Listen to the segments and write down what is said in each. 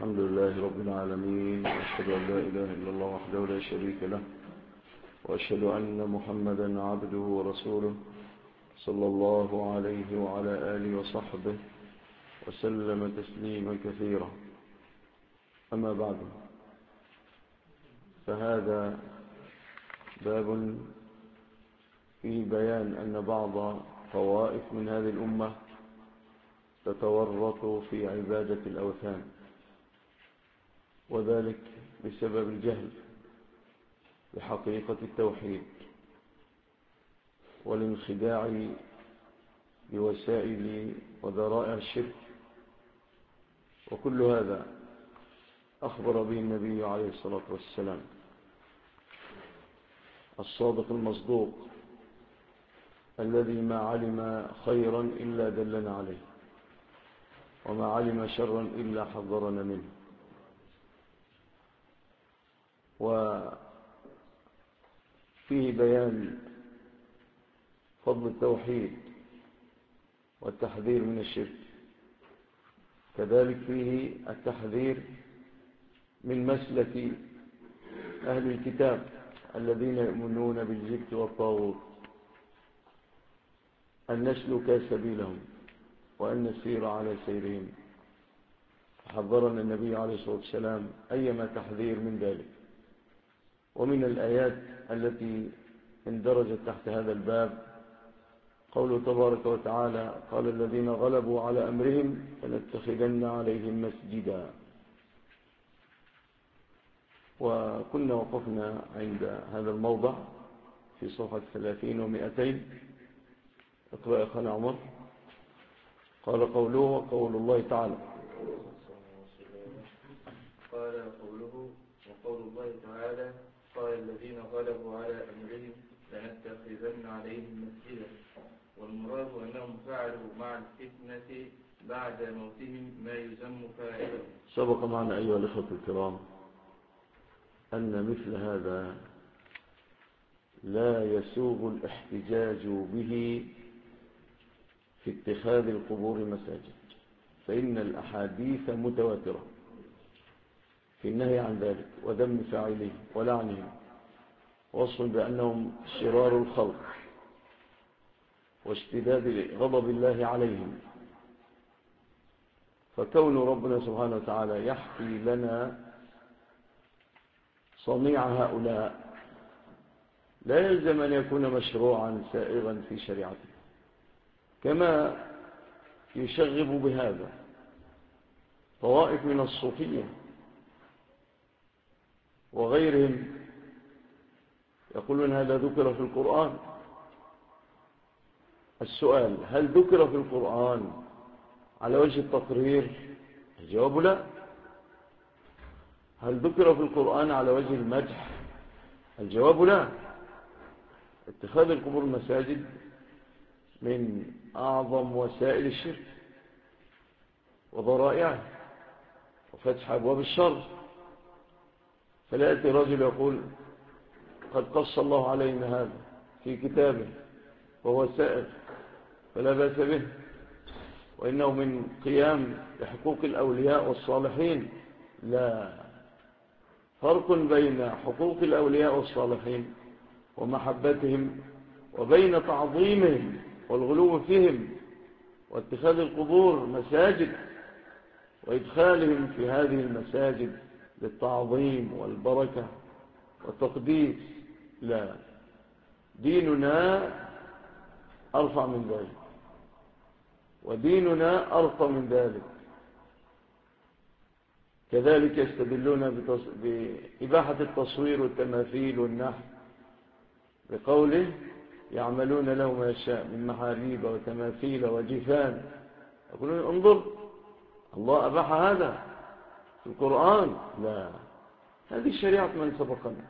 الحمد لله رب العالمين، وأشهد أن لا إله إلا الله وحده لا شريك له، وأشهد أن محمدا عبده ورسوله صلى الله عليه وعلى آله وصحبه وسلم تسليما كثيرا. أما بعد، فهذا باب في بيان أن بعض طوائف من هذه الأمة تتورط في عبادة الأوثان، وذلك بسبب الجهل بحقيقة التوحيد والانخداع بوسائل وذرائع الشرك، وكل هذا أخبر به النبي عليه الصلاة والسلام الصادق المصدوق الذي ما علم خيرا إلا دلنا عليه، وما علم شرا إلا حذرنا منه. وفيه بيان فضل التوحيد والتحذير من الشرك، كذلك فيه التحذير من مسلك أهل الكتاب الذين يؤمنون بالجبت والطاغوت، أن نسلك سبيلهم وأن نسير على سيرهم. حذرنا النبي عليه الصلاة والسلام أيما تحذير من ذلك. ومن الآيات التي اندرجت تحت هذا الباب قوله تبارك وتعالى: قال الذين غلبوا على أمرهم فلنتخذن عليهم مسجدا. وكنا وقفنا عند هذا الموضع في صفحة 30 و200. اقرأ يا أخانا عمر. قال قوله قول الله تعالى. قال قوله وقول الله تعالى: قال الذين غلبوا على أمرهم لنتخذن عليهم مسجدا. والمراد أنهم فعلوا مع الفتنة بعد موتهم ما يذم فاعله. سبق معنا أيها الأخوة الكرام أن مثل هذا لا يسوغ الاحتجاج به في اتخاذ القبور مساجد، فإن الأحاديث متواترة في النهي عن ذلك وذم فاعله ولعنهم، وصف بأنهم شرار الخلق واشتداد غضب الله عليهم. فكون ربنا سبحانه وتعالى يحكي لنا صنيع هؤلاء لا يلزم أن يكون مشروعا سائغا في شريعته، كما يشغب بهذا طوائف من الصوفية وغيرهم، يقولون هذا ذكر في القرآن. السؤال: هل ذكر في القرآن على وجه التقرير؟ الجواب لا. هل ذكر في القرآن على وجه المدح؟ الجواب لا. اتخاذ القبور مساجد من أعظم وسائل الشرك وضرائعه وفتح أبواب الشر. فلا يأتي رجل يقول: قد قص الله علينا هذا في كتابه وهو سائر فلا بأس به، وإنه من قيام بحقوق الأولياء والصالحين. لا، فرق بين حقوق الأولياء والصالحين ومحبتهم وبين تعظيمهم والغلو فيهم واتخاذ القبور مساجد وإدخالهم في هذه المساجد للتعظيم والبركة والتقديس. لا، ديننا أرفع من ذلك، وديننا أرقى من ذلك. كذلك يستدلون بإباحة التصوير والتماثيل والنحت بقوله: يعملون له ما يشاء من محاريب وتماثيل وجفان. يقولون: انظر، الله أباح هذا في القرآن. لا، هذه شريعة من سبقنا.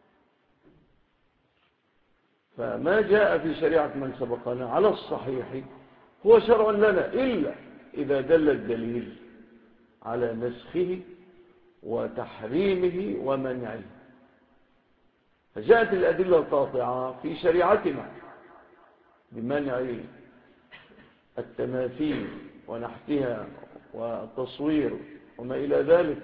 فما جاء في شريعة من سبقنا على الصحيح هو شرع لنا، إلا إذا دل الدليل على نسخه وتحريمه ومنعه. فجاءت الأدلة القاطعة في شريعتنا بمنع التماثيل ونحتها والتصوير وما إلى ذلك،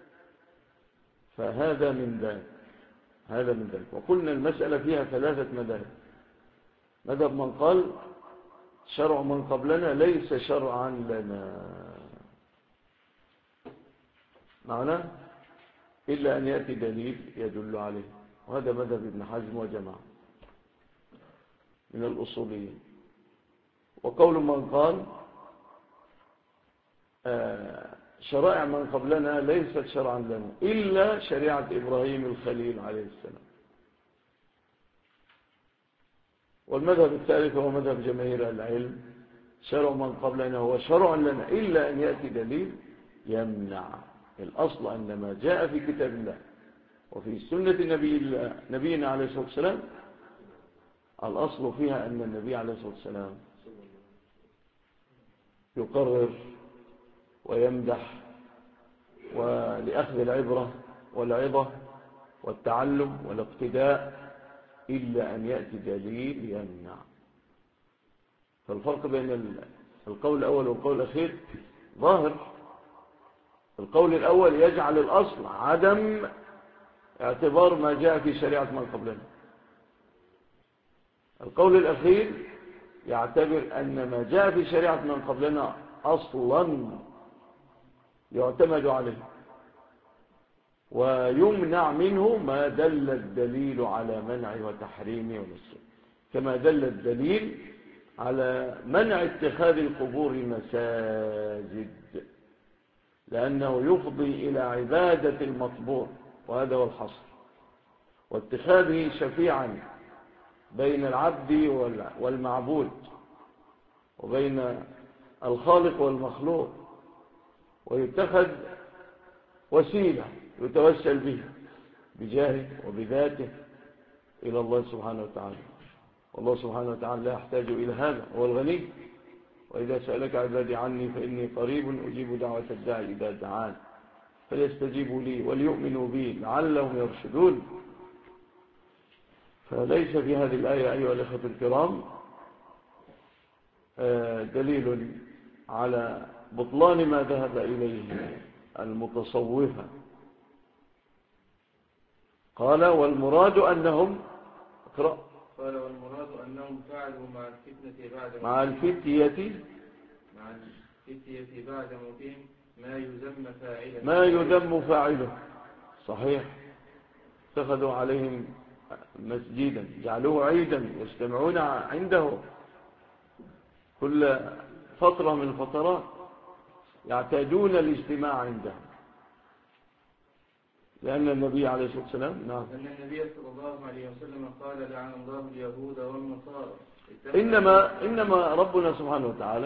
فهذا من ذلك. وقلنا المسألة فيها 3 مذاهب. مذهب من قال شرع من قبلنا ليس شرعا لنا، معناه إلا أن يأتي دليل يدل عليه، وهذا مذهب ابن حزم وجماعة من الأصوليين. وقول من قال شرائع من قبلنا ليست شرعا لنا إلا شريعة إبراهيم الخليل عليه السلام. والمذهب الثالث هو مذهب جماهير العلم، شرع من قبلنا هو شرع لنا إلا أن يأتي دليل يمنع. الأصل أن ما جاء في كتاب الله وفي سنة نبينا عليه الصلاة والسلام، الأصل فيها أن النبي عليه الصلاة والسلام يقرر ويمدح، ولأخذ العبرة والعظة والتعلم والاقتداء، إلا أن يأتي دليل يمنع. فالفرق بين القول الأول والقول الأخير ظاهر. القول الأول يجعل الأصل عدم اعتبار ما جاء في شريعة من قبلنا. القول الأخير يعتبر أن ما جاء في شريعة من قبلنا أصلا يعتمد عليه، ويمنع منه ما دل الدليل على منع وتحريمه ونسخه، كما دل الدليل على منع اتخاذ القبور مساجد، لأنه يفضي إلى عبادة المطبوع، وهذا هو الحصر، واتخاذه شفيعا بين العبد والمعبود، وبين الخالق والمخلوق، ويتخذ وسيلة يتوسل به بجاهه وبذاته إلى الله سبحانه وتعالى. والله سبحانه وتعالى لا يحتاج إلى هذا، هو الغني. وإذا سألك عبادي عني فإني قريب أجيب دعوة الداعي إذا دعان فليستجيبوا لي وليؤمنوا بي لعلهم يرشدون. فليس في هذه الآية أيها الأخوة الكرام دليل على بطلان ما ذهب إليه المتصوفة. قال والمراد أنهم اقرأ. قال والمراد أنهم فعلوا مع الفتنة بعد مع الفتية بعد موتهم ما يذم فاعله. صحيح، اتخذوا عليهم مسجدا جعلوه عيدا يجتمعون عنده كل فترة من الفترات، يعتادون الاجتماع عنده، لأن النبي عليه الصلاة والسلام أن النبي صلى الله عليه وسلم قال لعن الله اليهود والنصارى. إنما ربنا سبحانه وتعالى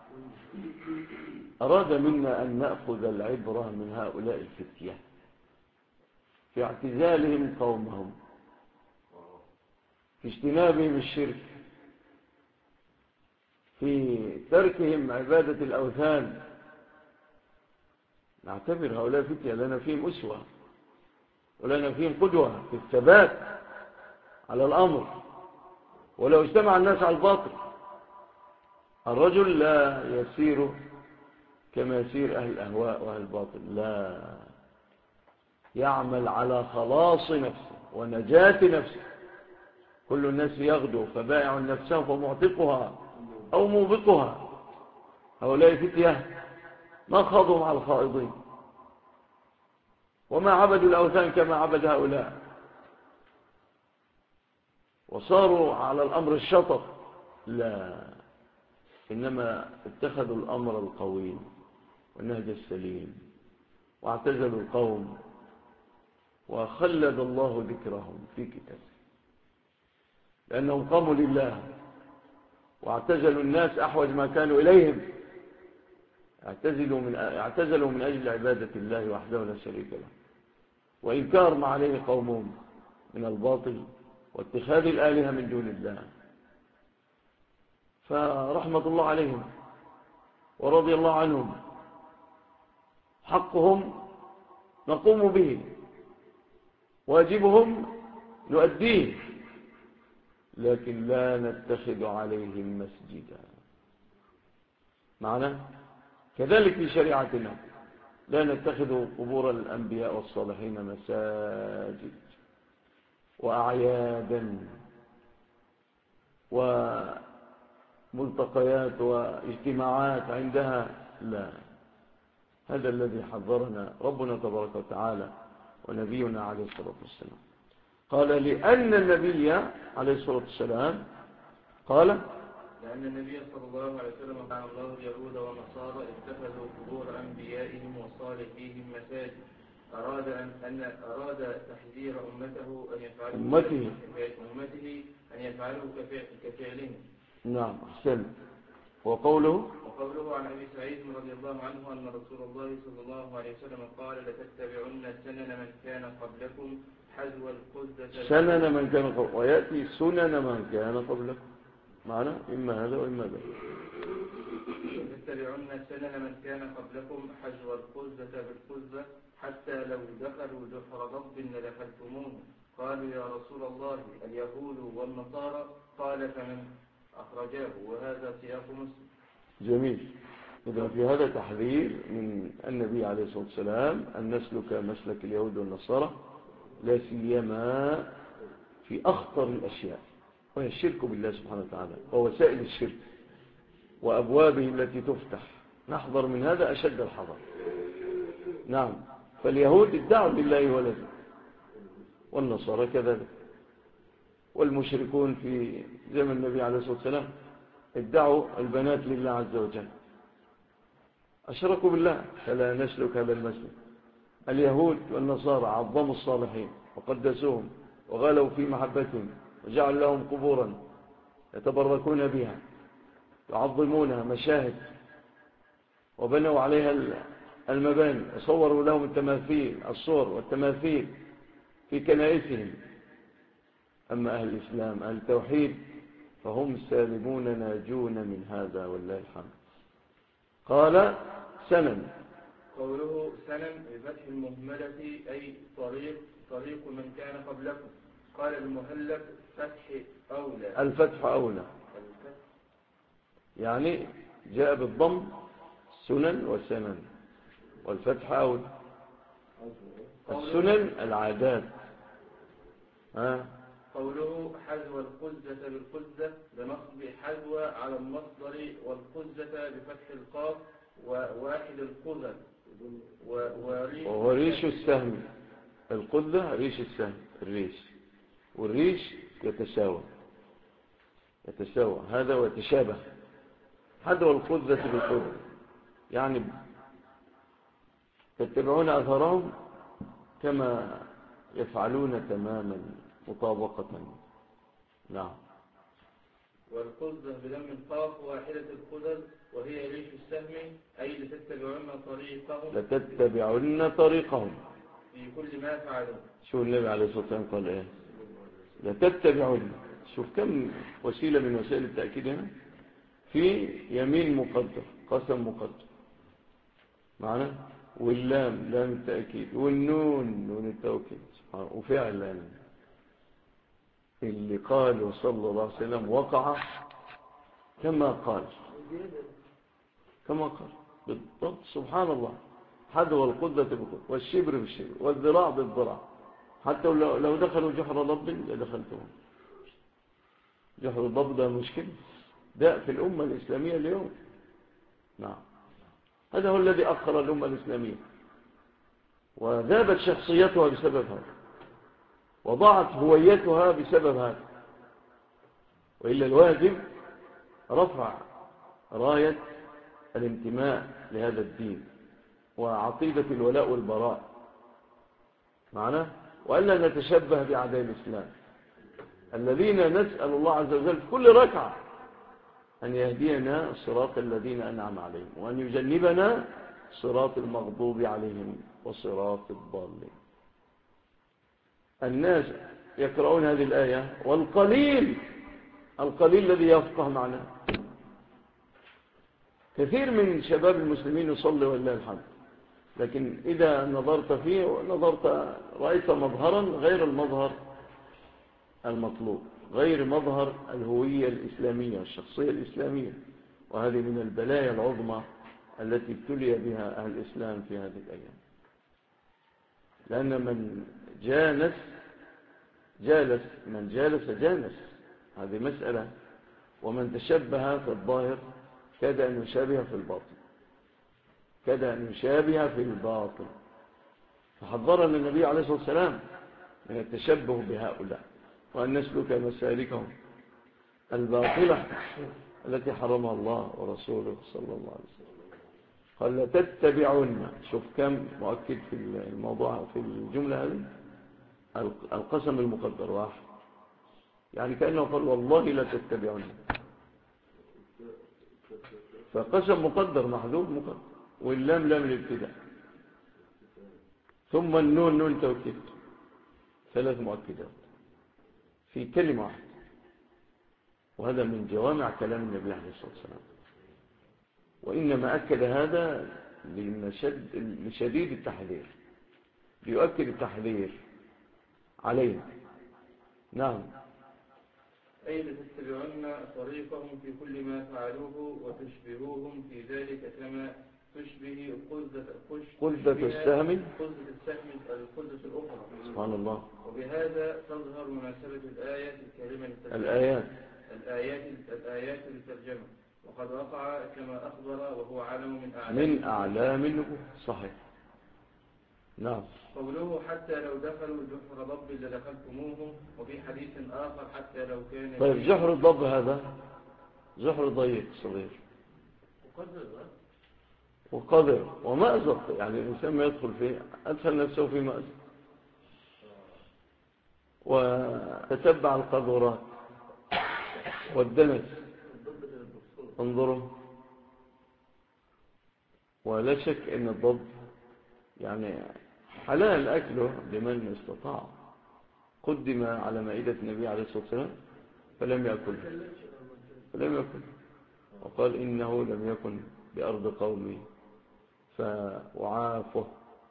أراد منا أن نأخذ العبرة من هؤلاء الفتية في اعتزالهم قومهم، في اجتنابهم الشرك، في تركهم عبادة الأوثان. نعتبر هؤلاء فتية لنا فيهم أسوة ولنا فيهم قدوة في الثبات على الأمر. ولو اجتمع الناس على الباطل، الرجل لا يسير كما يسير أهل الأهواء وأهل الباطل، لا، يعمل على خلاص نفسه ونجاة نفسه. كل الناس يغدو فبائع نفسه فمعتقها أو موبقها. هؤلاء فتية ما خاضوا مع الخائضين، وما عبدوا الأوثان كما عبد هؤلاء، وصاروا على الأمر الشطط، لا، إنما اتخذوا الأمر القويم والنهج السليم، واعتزلوا القوم، وخلد الله ذكرهم في كتابه، لأنهم قاموا لله واعتزلوا الناس أحوج ما كانوا إليهم. اعتزلوا من أجل عبادة الله وحده لا شريك له، وإنكار ما عليه قومهم من الباطل واتخاذ الآلهة من دون الله. فرحمة الله عليهم ورضي الله عنهم، حقهم نقوم به، واجبهم نؤديه، لكن لا نتخذ عليهم مسجدا. معنى كذلك في شريعتنا لا نتخذ قبور الأنبياء والصالحين مساجد وأعيادا وملتقيات واجتماعات عندها، لا. هذا الذي حذرنا ربنا تبارك وتعالى ونبينا عليه الصلاة والسلام. قال لأن النبي عليه الصلاة والسلام قال لأن النبي صلى الله عليه وسلم قال الله اليهود والنصارى اتخذوا قبور أنبيائهم وصالحيهم مساجد. أراد تحذير أمته أن يفعلوا كفعلهم. نعم، أحسن. وقوله عن أبي سعيد رضي الله عنه أن رسول الله صلى الله عليه وسلم قال لتتبعن سنن من كان قبلكم حذو القزة. سنن من كان قبلكم، ويأتي سنن من كان قبلكم، معنى إما هذا وإما ذا. لتتبعن سنن من كان قبلكم حذو القزة بالقزة حتى لو دخلوا جحر ضب لدخلتموه. قالوا يا رسول الله اليهود والنصارى؟ قال فمن أخرجاه. وهذا سياق مسلم. جميل. إذا في هذا تحذير من النبي عليه الصلاة والسلام أن نسلك مسلك اليهود والنصارى، لا سيما في أخطر الأشياء، وهي الشرك بالله سبحانه وتعالى ووسائل الشرك وأبوابه التي تفتح. نحذر من هذا أشد الحذر. نعم، فاليهود ادعوا بالله ولدا، والنصارى كذلك، والمشركون في زمن النبي عليه الصلاة والسلام ادعوا البنات لله عز وجل، أشركوا بالله، فلا نسلك هذا المسلك. اليهود والنصارى عظموا الصالحين وقدسوهم وغالوا في محبتهم وجعلوا لهم قبورا يتبركون بها يعظمونها مشاهد، وبنوا عليها المباني وصوروا لهم التماثيل، الصور والتماثيل في كنائسهم. أما أهل الإسلام أهل التوحيد فهم سالمون ناجون من هذا والله الحمد. قال سنن. قوله سنن بفتح المهملة أي طريق من كان قبلكم. قال المهلب فتح أولى. الفتح أولى، يعني جاء بالضم سنن وسنن، والفتح أولى. السنن العادات. قوله حذو القزة بالقزة بنصب حذو على المصدر، والقزة بفتح القاف وواحد القزة وهو ريش السهم. القزة ريش السهم، الريش، والريش يتساوى هذا ويتشابه. حذو القزة بالقزة يعني تتبعون أثرهم كما يفعلون تماما مطابقة. نعم. والقزة بدم القاف واحدة القزل وهي ريش السهم أي لتتبعن طريقهم في كل ما فعلوا. شو النبي عليه الصلاة والسلام قال إيه؟ لتتبعن. شوف كم وسيلة من وسائل التأكيد هنا. في يمين مقدر، قسم مقدر معنا، واللام لام التأكيد، والنون نون التوكيد، وفعلا اللي قاله صلى الله عليه وسلم وقع كما قال بالضبط. سبحان الله. حذو القدة بالقدة والشبر بالشبر والذراع بالذراع، حتى لو دخلوا جحر ضب لدخلتهم. جحر الضب ده مشكلة، ده في الأمة الإسلامية اليوم. نعم، هذا هو الذي أخر الأمة الإسلامية وذابت شخصيتها بسبب هذا، وضاعت هويتها بسبب هذا. وإلا الواجب رفع راية الانتماء لهذا الدين وعقيدة الولاء والبراء معنا، وألا نتشبه بأعداء الإسلام الذين نسأل الله عز وجل في كل ركعة أن يهدينا صراط الذين أنعم عليهم، وأن يجنبنا صراط المغضوب عليهم وصراط الضالين. الناس يقرؤون هذه الآية والقليل الذي يفقه معناها. كثير من شباب المسلمين يصلي ولله الحمد، لكن إذا نظرت فيه رأيت مظهرا غير المظهر المطلوب، غير مظهر الهوية الإسلامية الشخصية الإسلامية. وهذه من البلايا العظمى التي ابتلي بها أهل الإسلام في هذه الأيام. لأن من جالس هذه مسألة، ومن تشبه في الظاهر كاد أن يشابه في الباطن. فحذرنا النبي عليه الصلاة والسلام من التشبه بهؤلاء، وأن نسلك مسالكهم الباطلة التي حرمها الله ورسوله صلى الله عليه وسلم. قال لا تتبعون، شوف كم مؤكد في الموضوع في الجملة هذه، القسم المقدر واحد، يعني كأنه قال والله لا تتبعون، فقسم مقدر محذوف مقدر، واللام لام الابتداء، ثم النون نون توكيد، 3 مؤكدات في كلمة واحدة. وهذا من جوامع كلام النبي عليه الصلاة والسلام، وإنما أكد هذا لشديد التحذير، ليؤكد التحذير علينا. نعم. أي لتتبعن طريقهم في كل ما فعلوه وتشبهوهم في ذلك كما تشبه قلدة السهم الأخرى. سبحان الله. وبهذا تظهر مناسبة الآية الكريمة الآيات للترجمة، وقد وقع كما أخبر وهو علم من أعلام النبوة. صحيح. نعم. قوله حتى لو دخلوا جحر ضب لدخلتموهم، وفي حديث آخر حتى لو كان. طيب جحر الضب هذا جحر ضيق صغير وقذر ومأزق، يعني الإنسان ما يدخل فيه، أدخل نفسه في مأزق وتتبع القذورات والدنس. انظروا، ولا شك أن الضب يعني حلال أكله لمن استطاع، قدم على مائدة النبي عليه الصلاة والسلام فلم يأكل، وقال إنه لم يكن بأرض قومي فوعافه،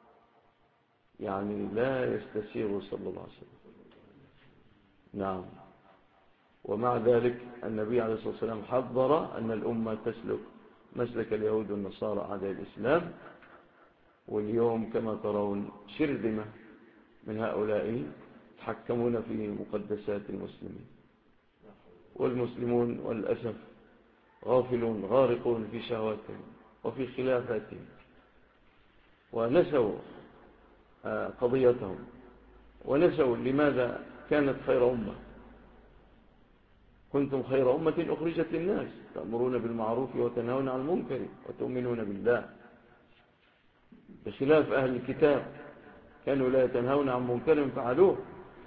يعني لا يستسيغ صلى الله عليه وسلم. نعم. ومع ذلك النبي عليه الصلاة والسلام حذر أن الأمة تسلك مسلك اليهود والنصارى أعداء الإسلام، واليوم كما ترون شرذمة من هؤلاء يتحكمون في مقدسات المسلمين، والمسلمون والأسف غافلون غارقون في شهواتهم وفي خلافاتهم، ونسوا قضيتهم، ونسوا لماذا كانت خير أمة. كنتم خير أمة أخرجت للناس تأمرون بالمعروف وتنهون عن المنكر وتؤمنون بالله، بخلاف أهل الكتاب كانوا لا يتنهون عن منكر فعلوه.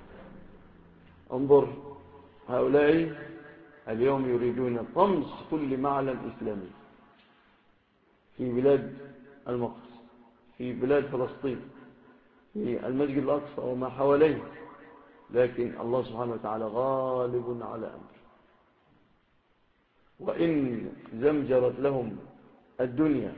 انظر هؤلاء اليوم يريدون طمس كل معلم إسلامي في بلاد المقدس، في بلاد فلسطين، في المسجد الأقصى وما حواليه، لكن الله سبحانه وتعالى غالب على أمره. وإن زمجرت لهم الدنيا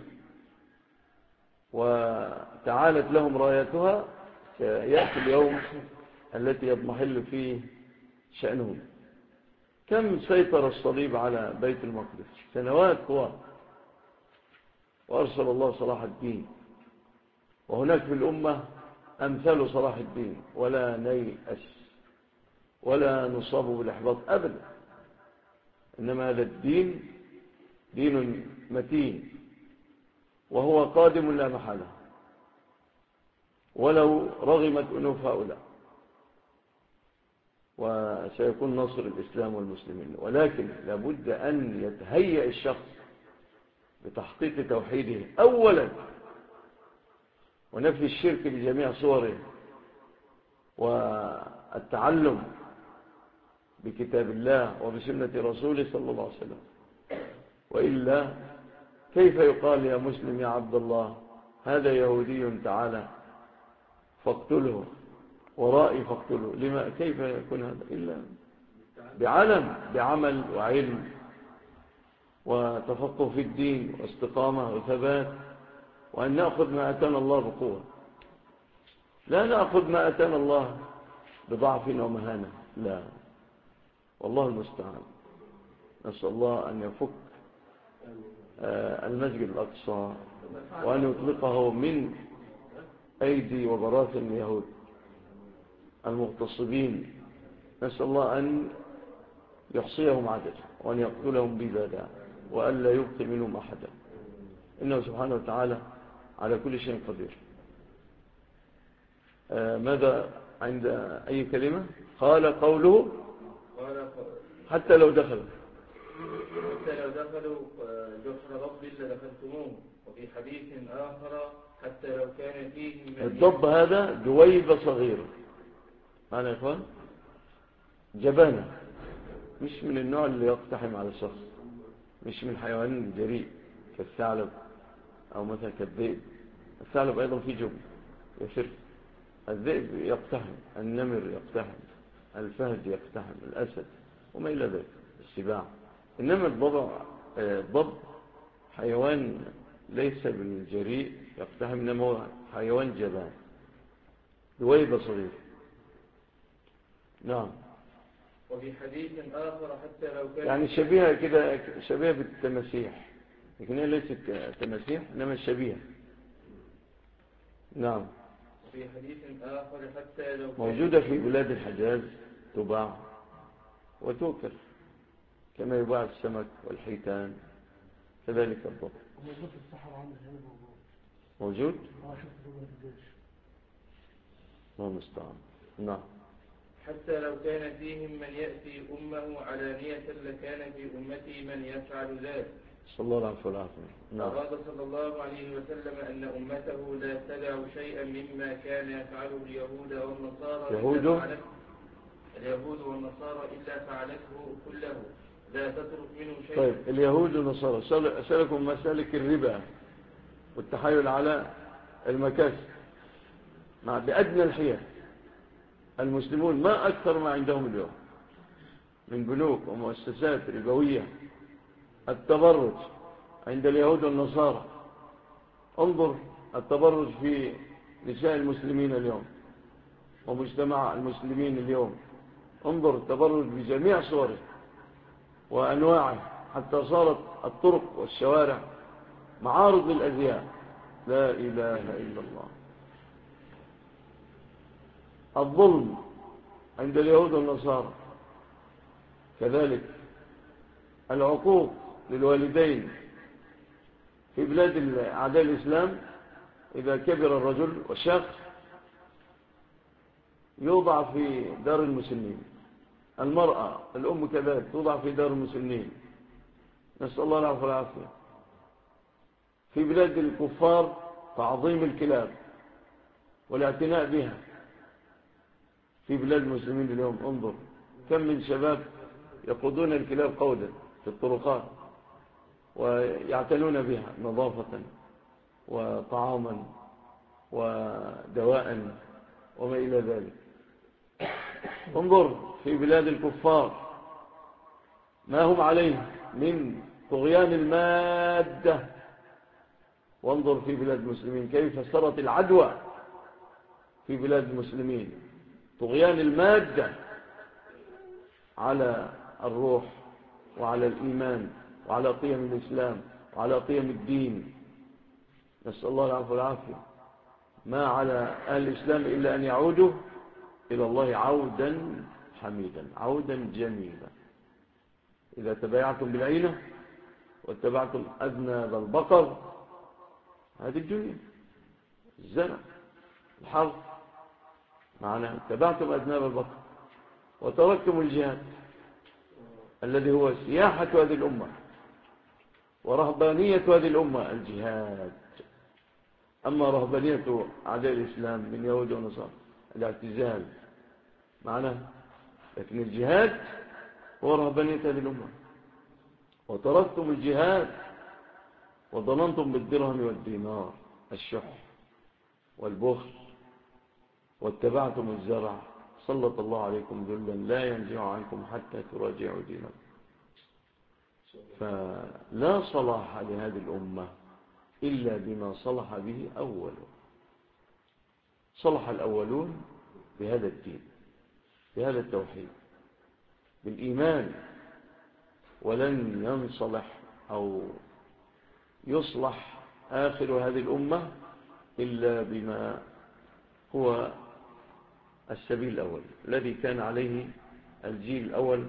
وتعالت لهم رايتها، سيأتي اليوم التي يضمحل فيه شأنهم. كم سيطر الصليب على بيت المقدس؟ سنوات طوال، وأرسل الله صلاح الدين، وهناك في الأمة أمثال صلاح الدين، ولا نيأس ولا نصاب بالإحباط أبدا. إنما هذا الدين دين متين، وهو قادم لا محالة ولو رغمت أنوف هؤلاء، وسيكون نصر الإسلام والمسلمين. ولكن لابد أن يتهيأ الشخص بتحقيق توحيده أولا، ونفي الشرك بجميع صوره، والتعلم بكتاب الله وبسنة رسوله صلى الله عليه وسلم. وإلا كيف يقال يا مسلم يا عبد الله هذا يهودي تعالى فاقتله، ورائي فاقتله؟ لما كيف يكون هذا إلا بعمل وعلم وتفقه في الدين واستقامة وثبات، وأن نأخذ ما أتانا الله بقوة، لا نأخذ ما أتانا الله بضعف ومهانة، لا، والله المستعان. نسأل الله أن يفك المسجد الأقصى، وأن يطلقه من أيدي وبراثن اليهود المغتصبين. نسأل الله أن يحصيهم عددا وأن يقتلهم ببادا وأن لا يبقي منهم أحدا، إنه سبحانه وتعالى على كل شيء قدير. ماذا عند أي كلمة؟ قال قوله حتى لو دخلوا جحر رب لدخلتموه. وفي حديث آخر حتى لو كان فيه الضب هذا جويبة صغيرة، معنى يا إخوان جبانة، مش من النوع اللي يقتحم على الشخص، مش من حيوان جريء كالثعلب أو مثلا كالذئب. الثعلب أيضا فيه جبن يفر، الذئب يقتحم، النمر يقتحم، الفهد يقتحم، الأسد وما إلى ذلك، السباع. إنما الضب حيوان ليس بالجريء يقتحم، إنما هو حيوان جبان دويبة صغير. نعم. وفي حديث آخر حتى لو كان يعني شبيهة كده، شبيهة بالتماسيح، لكن هي ليست تماسيح إنما شبيهة. نعم. وفي حديث آخر حتى لو موجودة في بلاد الحجاز، تباع وتوكل كما يباع السمك والحيتان، كذلك الضب. موجود في الصحراء عندنا هنا موجود؟ شفت في الجيش. الله المستعان. نعم. حتى لو كان فيهم من يأتي أمه علانية لكان في أمتي من يفعل ذلك. صلى الله عليه وسلم. نعم. أراد صلى الله عليه وسلم أن أمته لا تدع شيئا مما كان يفعله اليهود والنصارى إلا فعلته كله، لا تترك منه شيئا. طيب اليهود والنصارى سلكوا مسالك الربا والتحايل على المكاسب مع بأدنى الحيل. المسلمون ما أكثر ما عندهم اليوم من بنوك ومؤسسات ربوية. التبرج عند اليهود والنصارى، انظر التبرج في نساء المسلمين اليوم ومجتمع المسلمين اليوم، انظر التبرج بجميع صوره وأنواعه، حتى صارت الطرق والشوارع معارض للأزياء. لا إله إلا الله. الظلم عند اليهود والنصارى كذلك، العقوق للوالدين في بلاد أعداء الإسلام. إذا كبر الرجل والشيخ يوضع في دار المسنين، المرأة الأم كذلك توضع في دار المسنين، نسأل الله العفو والعافية. في بلاد الكفار تعظيم الكلاب والاعتناء بها. في بلاد المسلمين اليوم انظر كم من شباب يقودون الكلاب قودا في الطرقات ويعتنون بها نظافة وطعاما ودواء وما إلى ذلك. انظر في بلاد الكفار ما هم عليه من طغيان المادة، وانظر في بلاد المسلمين كيف سرت العدوى في بلاد المسلمين. طغيان المادة على الروح وعلى الإيمان وعلى قيم الإسلام وعلى قيم الدين، نسأل الله العفو والعافية. ما على أهل الإسلام إلا أن يعودوا إلى الله عودا حميدا، عودا جميلا. إذا تبايعتم بالعينة واتبعتم أذناب البقر، هذه الدنيا، الزرع، الحرث، معنى اتبعتم أذناب البقر وتركتم الجهاد الذي هو سياحة هذه الأمة ورهبانية هذه الأمة، الجهاد. أما رهبانية أعداء الإسلام من يهود ونصارى الاعتزال معناه، لكن الجهاد هو رهبانية هذه الأمة. وتركتم الجهاد وظننتم بالدرهم والدينار، الشح والبخل، واتبعتم الزرع، سلط الله عليكم ذلا لا ينزع عنكم حتى تراجعوا دينكم. فلا صلاح لهذه الأمة إلا بما صلح به أوله. صلح الأولون بهذا الدين، بهذا التوحيد، بالإيمان، ولن ينصلح أو يصلح آخر هذه الأمة إلا بما هو السبيل الأول الذي كان عليه الجيل الأول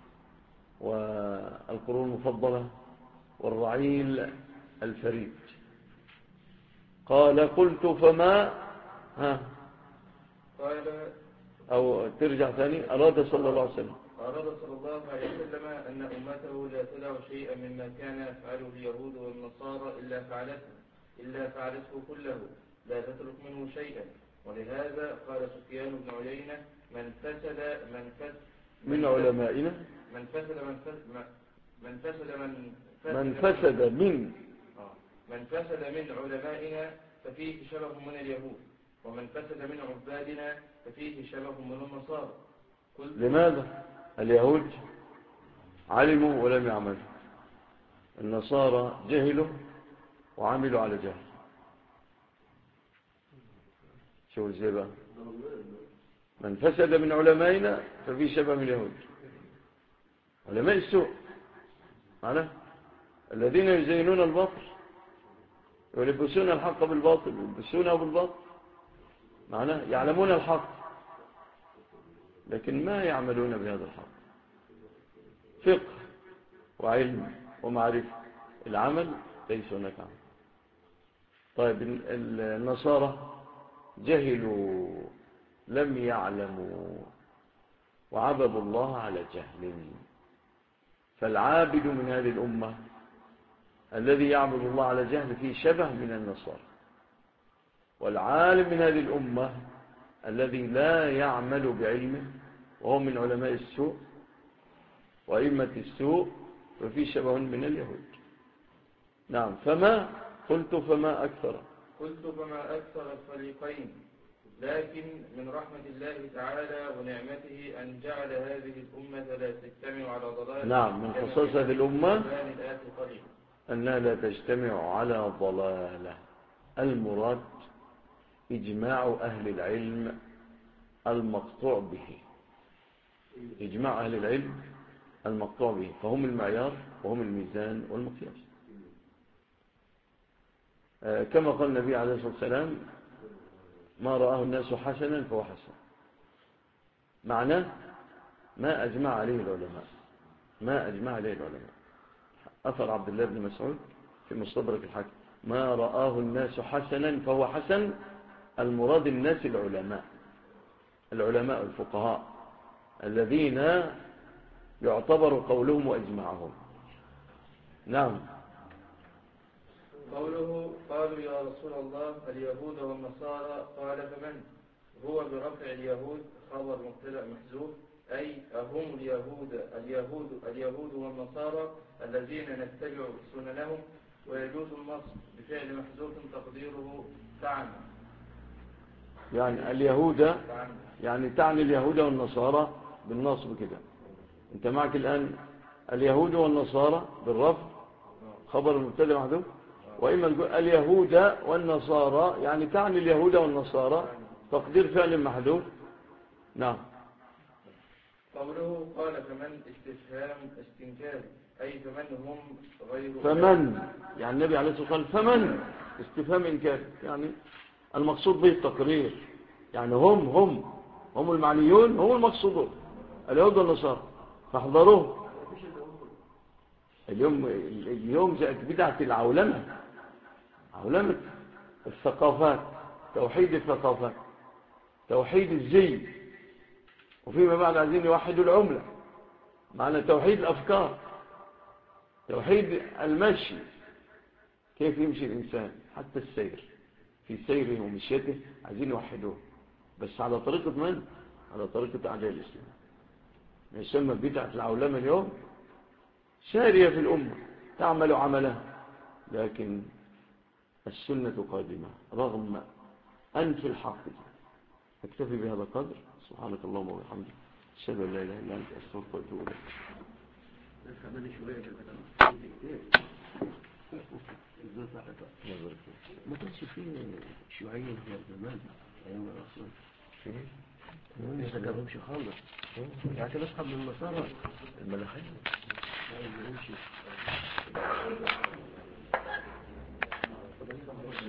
والقرون المفضلة والرعيل الفريد. قال قلت فما قال أو ترجع ثاني أراد صلى الله عليه وسلم أن أمته لا تدع شيئا مما كان يفعله اليهود والنصارى إلا فعلته كله لا تترك منه شيئا. ولهذا قال سفيان بن عيينة من فسد من علمائنا ففيه شبه من اليهود، ومن فسد من عبادنا ففيه شبه من النصارى. لماذا؟ اليهود علموا ولم يعملوا، النصارى جهلوا وعملوا على جهل. شو ازاي بقى؟ من فسد من علمائنا ففيه شبه من اليهود، علماء السوء معنا الذين يزينون الباطل ويلبسون الحق بالباطل يلبسونه بالباطل، معنا يعلمون الحق لكن ما يعملون بهذا الحق. فقه وعلم ومعرفة، العمل ليس هناك عمل. طيب النصارى جهلوا لم يعلموا وعبدوا الله على جهل. فالعابد من هذه الأمة الذي يعبد الله على جهل فيه شبه من النصارى، والعالم من هذه الأمة الذي لا يعمل بعلمه وهو من علماء السوء وأئمة السوء ففي شبه من اليهود. نعم. قلت فما أكثر الفريقين، لكن من رحمة الله تعالى ونعمته أن جعل هذه الأمة لا تجتمع على ضلال. نعم، من خصائص هذه الأمة أنها لا تجتمع على ضلالة. المراد إجماع أهل العلم المقطوع به، إجماع أهل العلم المقطوع به، فهم المعيار وهم الميزان والمقياس. كما قال النبي عليه الصلاة والسلام ما رآه الناس حسنا فهو حسن. معناه ما أجمع عليه العلماء. أثر عبد الله بن مسعود في مستدرك الحاكم ما رآه الناس حسنا فهو حسن. المراد الناس العلماء الفقهاء الذين يعتبر قولهم وإجماعهم. نعم. قالوا يا رسول الله اليهود والنصارى، قال فمن؟ هو برفع اليهود خبر مبتدأ محذوف، أي هم اليهود والنصارى الذين نتبع سننهم، ويجوز النصب بفعل محذوف تقديره تعني. يعني اليهود يعني تعني اليهود والنصارى بالنصب كده. انت معك الآن اليهود والنصارى بالرفع خبر المبتدأ محذوف، وإما اليهود والنصارى يعني تعني اليهود والنصارى تقدير فعل محذوف. نعم. قوله قال فمن استفهام استنكاري، أي فمن هم غير فمن، يعني النبي عليه الصلاة والسلام فمن استفهام إنكاري، يعني المقصود به التقرير، يعني هم المعنيون، هم المقصودون اليهود والنصارى فاحذروه. اليوم جاءت بدعة العولمة، عولمة الثقافات، توحيد الثقافات، توحيد الزي، وفيما بعد عايزين يوحدوا العملة، معنى توحيد الأفكار، توحيد المشي، كيف يمشي الإنسان حتى السير، في سيره ومشيته عايزين يوحدوه، بس على طريقة من؟ على طريقة أعداء الإسلام. يسمى بدعة العولمة اليوم سارية في الأمة تعمل عملها، لكن السنة قادمة رغم أنف الحق. أكتفي بهذا القدر. سبحانك اللهم وبحمدك أشهد أن لا إله إلا أنت أستغفرك وأتوب إليك. ما كانش فيه شيوعية في زمان أيام الرسول، ما ذكرهمش خالص، يعني كان أصحاب من النصارى الملاحين القدرية